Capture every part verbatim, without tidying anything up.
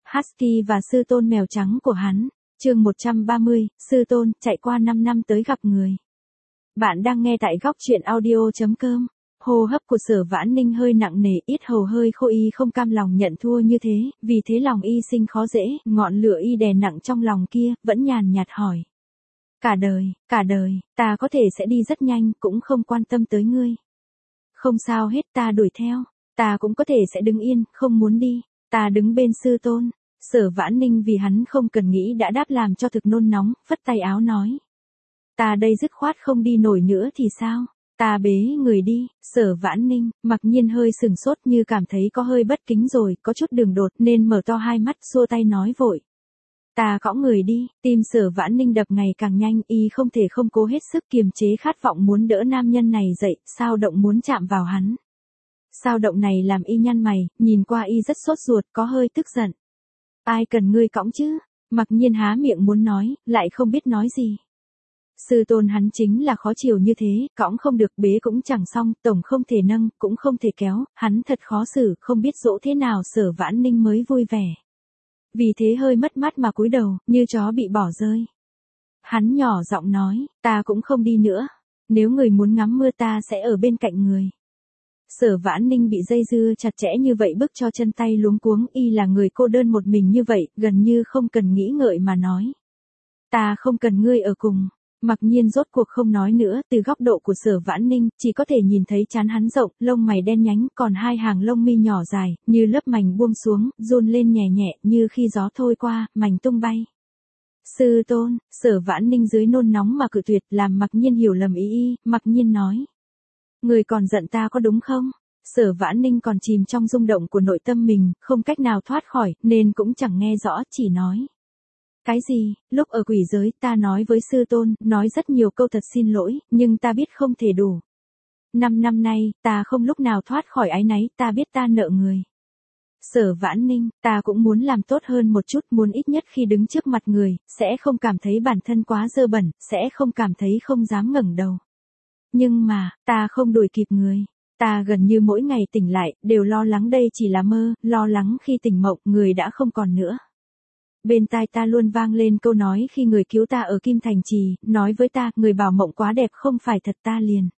Husky và sư tôn mèo trắng của hắn. Chương một trăm ba mươi, sư tôn, chạy qua năm năm tới gặp người. Bạn đang nghe tại góc truyện audio chấm com. Hô hấp của Sở Vãn Ninh hơi nặng nề, yết hầu hơi khô, y không cam lòng nhận thua như thế, vì thế lòng y sinh khó dễ, ngọn lửa y đè nặng trong lòng kia, vẫn nhàn nhạt hỏi. Cả đời, cả đời, ta có thể sẽ đi rất nhanh, cũng không quan tâm tới ngươi. Không sao hết, ta đuổi theo, ta cũng có thể sẽ đứng yên, không muốn đi, ta đứng bên sư tôn. Sở Vãn Ninh vì hắn không cần nghĩ đã đáp làm cho thực nôn nóng, phất tay áo nói. Ta đây dứt khoát không đi nổi nữa thì sao? Ta bế người đi. Sở Vãn Ninh, Mặc Nhiên hơi sừng sốt như cảm thấy có hơi bất kính rồi, có chút đường đột nên mở to hai mắt xua tay nói vội. Ta cõng người đi. Tim Sở Vãn Ninh đập ngày càng nhanh, y không thể không cố hết sức kiềm chế khát vọng muốn đỡ nam nhân này dậy, sao động muốn chạm vào hắn. Sao động này làm y nhăn mày, nhìn qua y rất sốt ruột, có hơi tức giận. Ai cần ngươi cõng chứ? Mặc Nhiên há miệng muốn nói, lại không biết nói gì. Sư tôn hắn chính là khó chịu như thế, cõng không được, bế cũng chẳng xong, tổng không thể nâng, cũng không thể kéo, hắn thật khó xử, không biết dỗ thế nào Sở Vãn Ninh mới vui vẻ. Vì thế hơi mất mát mà cúi đầu, như chó bị bỏ rơi. Hắn nhỏ giọng nói, ta cũng không đi nữa, nếu người muốn ngắm mưa ta sẽ ở bên cạnh người. Sở Vãn Ninh bị dây dưa chặt chẽ như vậy bức cho chân tay luống cuống, y là người cô đơn một mình như vậy, gần như không cần nghĩ ngợi mà nói. Ta không cần ngươi ở cùng. Mặc Nhiên rốt cuộc không nói nữa, từ góc độ của Sở Vãn Ninh, chỉ có thể nhìn thấy trán hắn rộng, lông mày đen nhánh, còn hai hàng lông mi nhỏ dài, như lớp mành buông xuống, run lên nhẹ nhẹ, như khi gió thôi qua, mành tung bay. Sư tôn, Sở Vãn Ninh dưới nôn nóng mà cự tuyệt, làm Mặc Nhiên hiểu lầm ý y, Mặc Nhiên nói. Người còn giận ta có đúng không? Sở Vãn Ninh còn chìm trong rung động của nội tâm mình, không cách nào thoát khỏi, nên cũng chẳng nghe rõ, chỉ nói. Cái gì, lúc ở quỷ giới ta nói với sư tôn, nói rất nhiều câu thật xin lỗi, nhưng ta biết không thể đủ. Năm năm nay, ta không lúc nào thoát khỏi áy náy, ta biết ta nợ người. Sở Vãn Ninh, ta cũng muốn làm tốt hơn một chút, muốn ít nhất khi đứng trước mặt người, sẽ không cảm thấy bản thân quá dơ bẩn, sẽ không cảm thấy không dám ngẩng đầu. Nhưng mà, ta không đuổi kịp người. Ta gần như mỗi ngày tỉnh lại, đều lo lắng đây chỉ là mơ, lo lắng khi tỉnh mộng, người đã không còn nữa. Bên tai ta luôn vang lên câu nói khi người cứu ta ở Kim Thành Trì, nói với ta, người bảo mộng quá đẹp không phải thật, ta liền.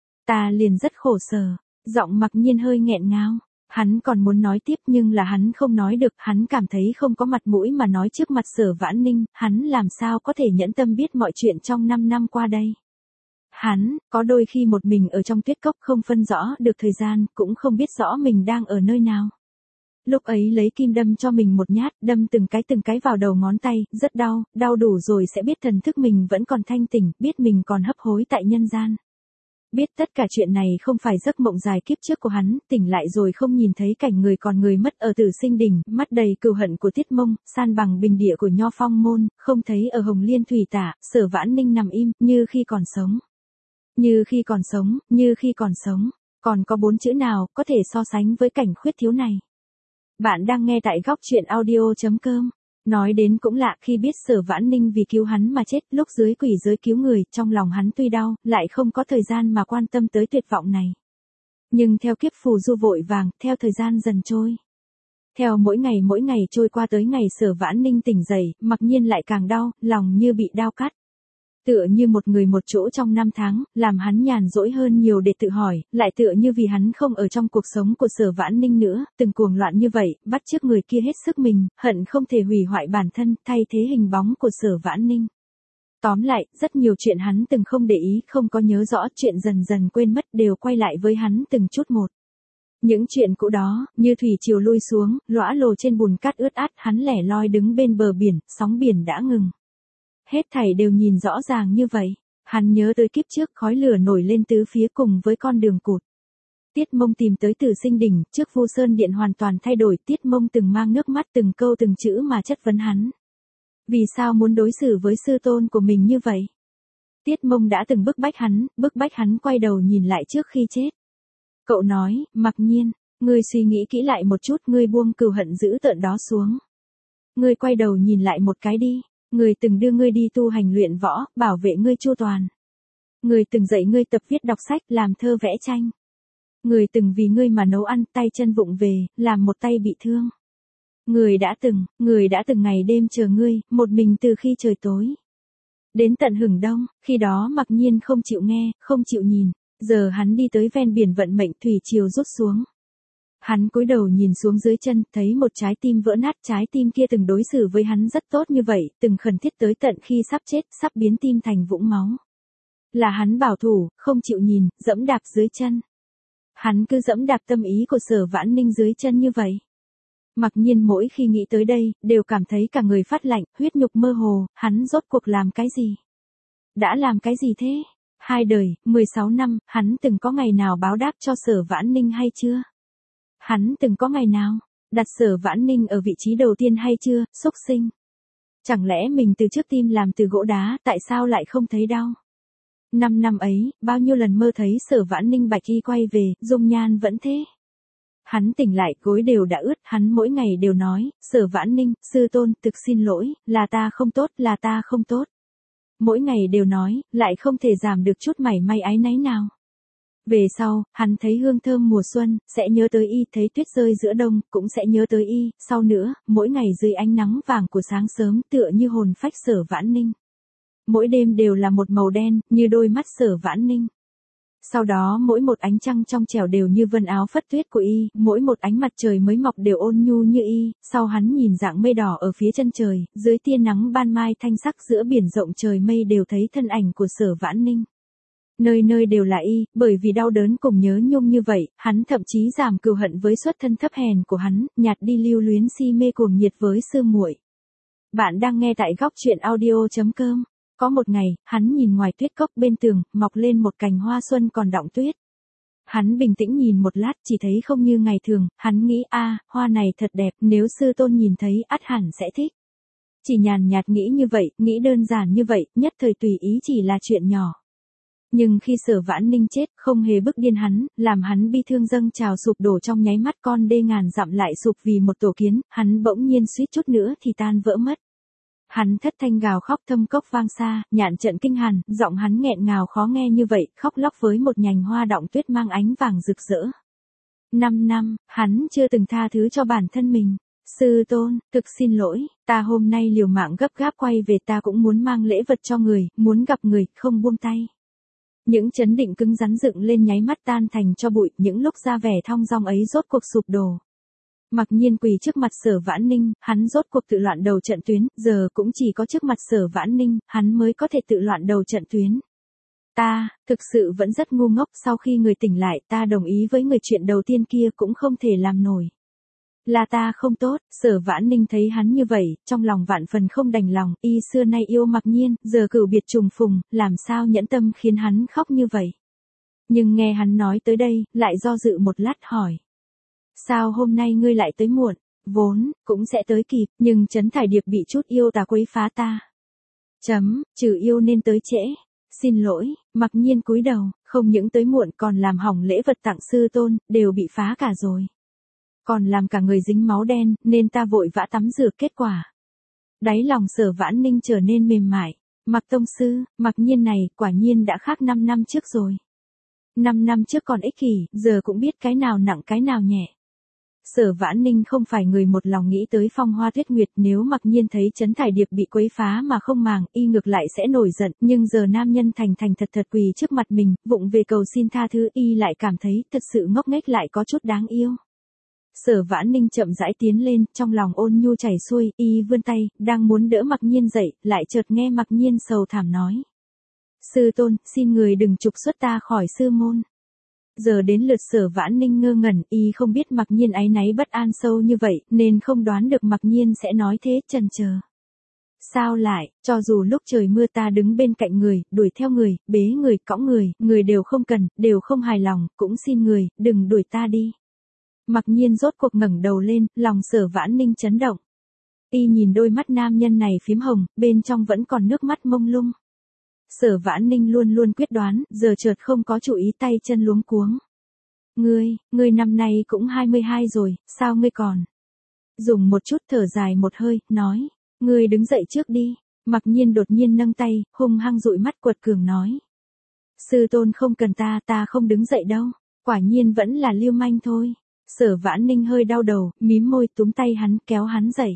Ta liền rất khổ sở, giọng Mặc Nhiên hơi nghẹn ngào. Hắn còn muốn nói tiếp nhưng là hắn không nói được, hắn cảm thấy không có mặt mũi mà nói trước mặt Sở Vãn Ninh, hắn làm sao có thể nhẫn tâm biết mọi chuyện trong năm năm qua đây. Hắn, có đôi khi một mình ở trong tuyết cốc không phân rõ được thời gian, cũng không biết rõ mình đang ở nơi nào. Lúc ấy lấy kim đâm cho mình một nhát, đâm từng cái từng cái vào đầu ngón tay, rất đau, đau đủ rồi sẽ biết thần thức mình vẫn còn thanh tỉnh, biết mình còn hấp hối tại nhân gian. Biết tất cả chuyện này không phải giấc mộng dài kiếp trước của hắn, tỉnh lại rồi không nhìn thấy cảnh người còn người mất ở Tử Sinh Đỉnh, mắt đầy cừu hận của Tiết Mông, san bằng bình địa của Nho Phong môn, không thấy ở Hồng Liên Thủy Tả, Sở Vãn Ninh nằm im, như khi còn sống. Như khi còn sống, như khi còn sống, còn có bốn chữ nào có thể so sánh với cảnh khuyết thiếu này. Bạn đang nghe tại góc truyện audio chấm com. Nói đến cũng lạ, khi biết Sở Vãn Ninh vì cứu hắn mà chết, lúc dưới quỷ giới cứu người, trong lòng hắn tuy đau, lại không có thời gian mà quan tâm tới tuyệt vọng này. Nhưng theo kiếp phù du vội vàng, theo thời gian dần trôi. Theo mỗi ngày mỗi ngày trôi qua tới ngày Sở Vãn Ninh tỉnh dậy, Mặc Nhiên lại càng đau, lòng như bị đao cắt. Tựa như một người một chỗ trong năm tháng, làm hắn nhàn rỗi hơn nhiều để tự hỏi, lại tựa như vì hắn không ở trong cuộc sống của Sở Vãn Ninh nữa, từng cuồng loạn như vậy, bắt chước người kia hết sức mình, hận không thể hủy hoại bản thân, thay thế hình bóng của Sở Vãn Ninh. Tóm lại, rất nhiều chuyện hắn từng không để ý, không có nhớ rõ, chuyện dần dần quên mất đều quay lại với hắn từng chút một. Những chuyện cũ đó, như thủy triều lui xuống, lõa lồ trên bùn cát ướt át, hắn lẻ loi đứng bên bờ biển, sóng biển đã ngừng. Hết thảy đều nhìn rõ ràng như vậy. Hắn nhớ tới kiếp trước khói lửa nổi lên tứ phía cùng với con đường cụt. Tiết Mông tìm tới Tử Sinh Đỉnh, trước Vu Sơn Điện hoàn toàn thay đổi, Tiết Mông từng mang nước mắt từng câu từng chữ mà chất vấn hắn. Vì sao muốn đối xử với sư tôn của mình như vậy? Tiết Mông đã từng bức bách hắn, bức bách hắn quay đầu nhìn lại trước khi chết. Cậu nói, Mặc Nhiên, ngươi suy nghĩ kỹ lại một chút, ngươi buông cừu hận dữ tợn đó xuống. Ngươi quay đầu nhìn lại một cái đi. Người từng đưa ngươi đi tu hành luyện võ, bảo vệ ngươi chu toàn. Người từng dạy ngươi tập viết đọc sách, làm thơ vẽ tranh. Người từng vì ngươi mà nấu ăn, tay chân vụng về, làm một tay bị thương. Người đã từng, người đã từng ngày đêm chờ ngươi, một mình từ khi trời tối. Đến tận hừng đông, khi đó Mặc Nhiên không chịu nghe, không chịu nhìn. Giờ hắn đi tới ven biển vận mệnh thủy triều rút xuống. Hắn cúi đầu nhìn xuống dưới chân, thấy một trái tim vỡ nát, trái tim kia từng đối xử với hắn rất tốt như vậy, từng khẩn thiết tới tận khi sắp chết, sắp biến tim thành vũng máu. Là hắn bảo thủ, không chịu nhìn, dẫm đạp dưới chân. Hắn cứ dẫm đạp tâm ý của Sở Vãn Ninh dưới chân như vậy. Mặc nhiên mỗi khi nghĩ tới đây, đều cảm thấy cả người phát lạnh, huyết nhục mơ hồ, hắn rốt cuộc làm cái gì? Đã làm cái gì thế? Hai đời, mười sáu năm, hắn từng có ngày nào báo đáp cho Sở Vãn Ninh hay chưa? Hắn từng có ngày nào đặt Sở Vãn Ninh ở vị trí đầu tiên hay chưa, xúc sinh? Chẳng lẽ mình từ trước tim làm từ gỗ đá, tại sao lại không thấy đau? Năm năm ấy, bao nhiêu lần mơ thấy Sở Vãn Ninh bạch y quay về, dung nhan vẫn thế. Hắn tỉnh lại, gối đều đã ướt, hắn mỗi ngày đều nói, Sở Vãn Ninh, sư tôn, thực xin lỗi, là ta không tốt, là ta không tốt. Mỗi ngày đều nói, lại không thể giảm được chút mảy may áy náy nào. Về sau, hắn thấy hương thơm mùa xuân, sẽ nhớ tới y, thấy tuyết rơi giữa đông, cũng sẽ nhớ tới y, sau nữa, mỗi ngày dưới ánh nắng vàng của sáng sớm tựa như hồn phách Sở Vãn Ninh. Mỗi đêm đều là một màu đen, như đôi mắt Sở Vãn Ninh. Sau đó mỗi một ánh trăng trong trẻo đều như vân áo phất tuyết của y, mỗi một ánh mặt trời mới mọc đều ôn nhu như y, sau hắn nhìn dạng mây đỏ ở phía chân trời, dưới tia nắng ban mai thanh sắc giữa biển rộng trời mây đều thấy thân ảnh của Sở Vãn Ninh. Nơi nơi đều là y, bởi vì đau đớn cùng nhớ nhung như vậy, hắn thậm chí giảm cừu hận với xuất thân thấp hèn của hắn, nhạt đi lưu luyến si mê cuồng nhiệt với sư muội. Bạn đang nghe tại góc truyện audio chấm com. Có một ngày, hắn nhìn ngoài tuyết cốc bên tường, mọc lên một cành hoa xuân còn đọng tuyết. Hắn bình tĩnh nhìn một lát, chỉ thấy không như ngày thường, hắn nghĩ a, hoa này thật đẹp, nếu sư tôn nhìn thấy, ắt hẳn sẽ thích. Chỉ nhàn nhạt nghĩ như vậy, nghĩ đơn giản như vậy, nhất thời tùy ý chỉ là chuyện nhỏ. Nhưng khi Sở Vãn Ninh chết, không hề bức điên hắn, làm hắn bi thương dâng trào sụp đổ trong nháy mắt, con đê ngàn dặm lại sụp vì một tổ kiến, hắn bỗng nhiên suýt chút nữa thì tan vỡ mất. Hắn thất thanh gào khóc thâm cốc vang xa, nhạn trận kinh hàn, giọng hắn nghẹn ngào khó nghe như vậy, khóc lóc với một nhành hoa đọng tuyết mang ánh vàng rực rỡ. Năm năm, hắn chưa từng tha thứ cho bản thân mình. Sư tôn, thực xin lỗi, ta hôm nay liều mạng gấp gáp quay về, ta cũng muốn mang lễ vật cho người, muốn gặp người, không buông tay. Những chấn định cứng rắn dựng lên nháy mắt tan thành cho bụi, những lúc ra vẻ thong dong ấy rốt cuộc sụp đổ. Mặc nhiên quỳ trước mặt Sở Vãn Ninh, hắn rốt cuộc tự loạn đầu trận tuyến, giờ cũng chỉ có trước mặt Sở Vãn Ninh, hắn mới có thể tự loạn đầu trận tuyến. Ta, thực sự vẫn rất ngu ngốc, sau khi người tỉnh lại, ta đồng ý với người chuyện đầu tiên kia cũng không thể làm nổi. Là ta không tốt, Sở Vãn Ninh thấy hắn như vậy, trong lòng vạn phần không đành lòng, y xưa nay yêu Mặc Nhiên, giờ cửu biệt trùng phùng, làm sao nhẫn tâm khiến hắn khóc như vậy. Nhưng nghe hắn nói tới đây, lại do dự một lát hỏi. Sao hôm nay ngươi lại tới muộn? Vốn, cũng sẽ tới kịp, nhưng Trấn Thải Điệp bị chút yêu tà quấy phá ta. Chấm, trừ yêu nên tới trễ. Xin lỗi, Mặc Nhiên cúi đầu, không những tới muộn còn làm hỏng lễ vật tặng sư tôn, đều bị phá cả rồi. Còn làm cả người dính máu đen, nên ta vội vã tắm rửa, kết quả. Đáy lòng Sở Vãn Ninh trở nên mềm mại. Mặc tông sư, Mặc Nhiên này, quả nhiên đã khác năm năm trước rồi. Năm năm trước còn ích kỷ, giờ cũng biết cái nào nặng cái nào nhẹ. Sở Vãn Ninh không phải người một lòng nghĩ tới phong hoa tuyết nguyệt, nếu Mặc Nhiên thấy Trấn Thải Điệp bị quấy phá mà không màng, y ngược lại sẽ nổi giận, nhưng giờ nam nhân thành thành thật thật quỳ trước mặt mình, vụng về cầu xin tha thứ, y lại cảm thấy thật sự ngốc nghếch lại có chút đáng yêu. Sở Vãn Ninh chậm rãi tiến lên, trong lòng ôn nhu chảy xuôi, y vươn tay, đang muốn đỡ Mặc Nhiên dậy, lại chợt nghe Mặc Nhiên sầu thảm nói. Sư tôn, xin người đừng trục xuất ta khỏi sư môn. Giờ đến lượt Sở Vãn Ninh ngơ ngẩn, y không biết Mặc Nhiên áy náy bất an sâu như vậy, nên không đoán được Mặc Nhiên sẽ nói thế, chần chờ. Sao lại, cho dù lúc trời mưa ta đứng bên cạnh người, đuổi theo người, bế người, cõng người, người đều không cần, đều không hài lòng, cũng xin người, đừng đuổi ta đi. Mặc Nhiên rốt cuộc ngẩng đầu lên, lòng Sở Vãn Ninh chấn động. Y nhìn đôi mắt nam nhân này phím hồng, bên trong vẫn còn nước mắt mông lung. Sở Vãn Ninh luôn luôn quyết đoán, giờ chợt không có chủ ý, tay chân luống cuống. Ngươi, ngươi năm nay cũng hai mươi hai rồi, sao ngươi còn? Dùng một chút thở dài một hơi, nói, ngươi đứng dậy trước đi. Mặc Nhiên đột nhiên nâng tay, hung hăng dụi mắt quật cường nói. Sư tôn không cần ta, ta không đứng dậy đâu, quả nhiên vẫn là lưu manh thôi. Sở Vãn Ninh hơi đau đầu, mím môi túm tay hắn kéo hắn dậy.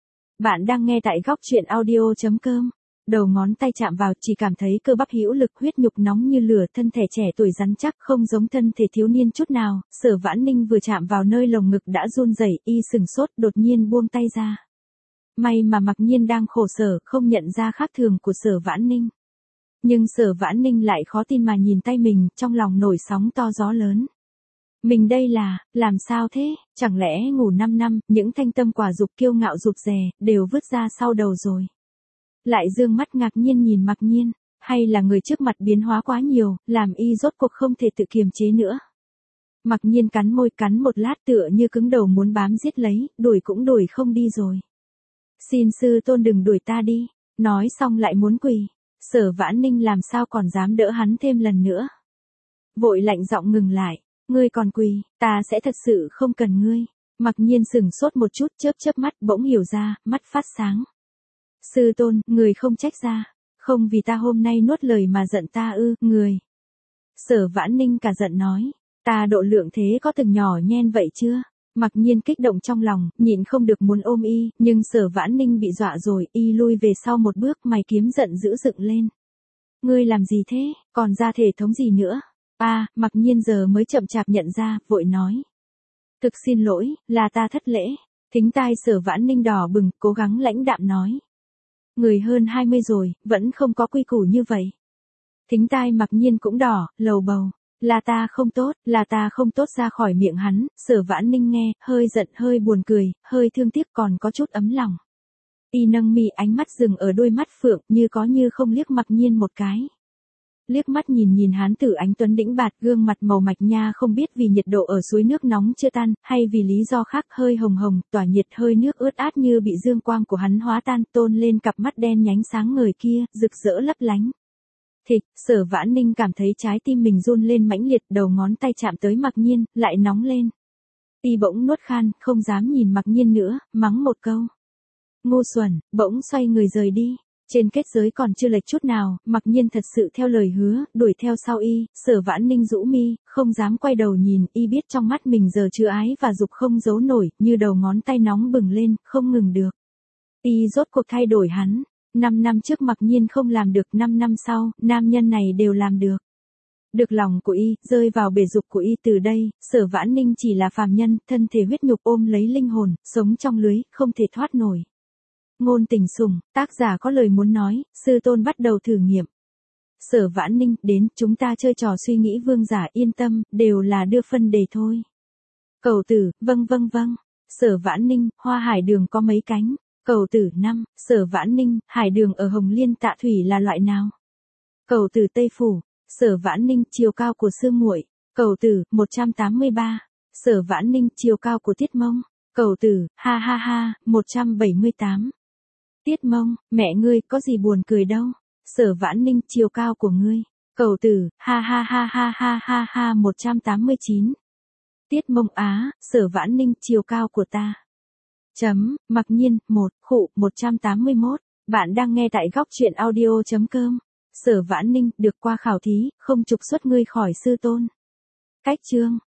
Bạn đang nghe tại góc truyện audio.com. Đầu ngón tay chạm vào chỉ cảm thấy cơ bắp hữu lực, huyết nhục nóng như lửa, thân thể trẻ tuổi rắn chắc không giống thân thể thiếu niên chút nào. Sở Vãn Ninh vừa chạm vào nơi lồng ngực đã run rẩy, y sừng sốt đột nhiên buông tay ra. May mà Mặc Nhiên đang khổ sở không nhận ra khác thường của Sở Vãn Ninh. Nhưng Sở Vãn Ninh lại khó tin mà nhìn tay mình, trong lòng nổi sóng to gió lớn. Mình đây là, làm sao thế, chẳng lẽ ngủ năm năm, những thanh tâm quả dục kiêu ngạo rụt rè, đều vứt ra sau đầu rồi. Lại dương mắt ngạc nhiên nhìn Mặc Nhiên, hay là người trước mặt biến hóa quá nhiều, làm y rốt cuộc không thể tự kiềm chế nữa. Mặc Nhiên cắn môi cắn một lát tựa như cứng đầu muốn bám giết lấy, đuổi cũng đuổi không đi rồi. Xin sư tôn đừng đuổi ta đi, nói xong lại muốn quỳ. Sở Vãn Ninh làm sao còn dám đỡ hắn thêm lần nữa. Vội lạnh giọng ngừng lại, ngươi còn quỳ, ta sẽ thật sự không cần ngươi. Mặc Nhiên sừng sốt một chút, chớp chớp mắt, bỗng hiểu ra, mắt phát sáng. Sư tôn, người không trách ra, không vì ta hôm nay nuốt lời mà giận ta ư, người. Sở Vãn Ninh cả giận nói, ta độ lượng thế có từng nhỏ nhen vậy chưa? Mặc Nhiên kích động trong lòng, nhịn không được muốn ôm y, nhưng Sở Vãn Ninh bị dọa rồi, y lui về sau một bước, mày kiếm giận dữ dựng lên. Ngươi làm gì thế, còn ra thể thống gì nữa? À, Mặc Nhiên giờ mới chậm chạp nhận ra, vội nói. Thực xin lỗi, là ta thất lễ. Thính tai Sở Vãn Ninh đỏ bừng, cố gắng lãnh đạm nói. Người hơn hai mươi rồi, vẫn không có quy củ như vậy. Thính tai Mặc Nhiên cũng đỏ, lầu bầu. Là ta không tốt, là ta không tốt ra khỏi miệng hắn. Sở Vãn Ninh nghe, hơi giận hơi buồn cười, hơi thương tiếc còn có chút ấm lòng. Y nâng mi, ánh mắt dừng ở đôi mắt phượng, như có như không liếc Mặc Nhiên một cái. Liếc mắt nhìn nhìn hán tử ánh tuấn đĩnh bạt, gương mặt màu mạch nha, không biết vì nhiệt độ ở suối nước nóng chưa tan, hay vì lý do khác, hơi hồng hồng, tỏa nhiệt, hơi nước ướt át như bị dương quang của hắn hóa tan, tôn lên cặp mắt đen nhánh sáng ngời kia, rực rỡ lấp lánh. Thịch, Sở Vãn Ninh cảm thấy trái tim mình run lên mãnh liệt, đầu ngón tay chạm tới Mặc Nhiên, lại nóng lên. Y bỗng nuốt khan, không dám nhìn Mặc Nhiên nữa, mắng một câu. Ngu xuẩn, bỗng xoay người rời đi. Trên kết giới còn chưa lệch chút nào, Mặc Nhiên thật sự theo lời hứa, đuổi theo sau y. Sở Vãn Ninh rũ mi, không dám quay đầu nhìn, y biết trong mắt mình giờ chứa ái và dục không giấu nổi, như đầu ngón tay nóng bừng lên, không ngừng được. Y rốt cuộc thay đổi hắn. Năm năm trước Mặc Nhiên không làm được, năm năm sau, nam nhân này đều làm được. Được lòng của y, rơi vào bể dục của y. Từ đây, Sở Vãn Ninh chỉ là phàm nhân, thân thể huyết nhục ôm lấy linh hồn, sống trong lưới, không thể thoát nổi. Ngôn tình sủng, tác giả có lời muốn nói, sư tôn bắt đầu thử nghiệm. Sở Vãn Ninh, đến, chúng ta chơi trò suy nghĩ vương giả, yên tâm, đều là đưa phân đề thôi. Cầu tử, vâng vâng vâng. Sở Vãn Ninh, hoa hải đường có mấy cánh? Cầu tử năm, Sở Vãn Ninh, hải đường ở Hồng Liên Tạ Thủy là loại nào? Cầu tử Tây Phủ. Sở Vãn Ninh, chiều cao của sư muội. Cầu tử, một trăm tám mươi ba. Sở Vãn Ninh, chiều cao của Tiết Mông. Cầu tử, ha ha ha, một trăm bảy mươi tám. Tiết Mông, mẹ ngươi, có gì buồn cười đâu. Sở Vãn Ninh, chiều cao của ngươi. Cầu tử, ha ha ha ha ha ha ha, một trăm tám mươi chín. Tiết Mông á, Sở Vãn Ninh, chiều cao của ta. Chấm, Mặc Nhiên, một, khụ, một trăm tám mươi mốt. Bạn đang nghe tại góc truyện audio.com. Sở Vãn Ninh, được qua khảo thí, không trục xuất ngươi khỏi sư tôn. Cách chương.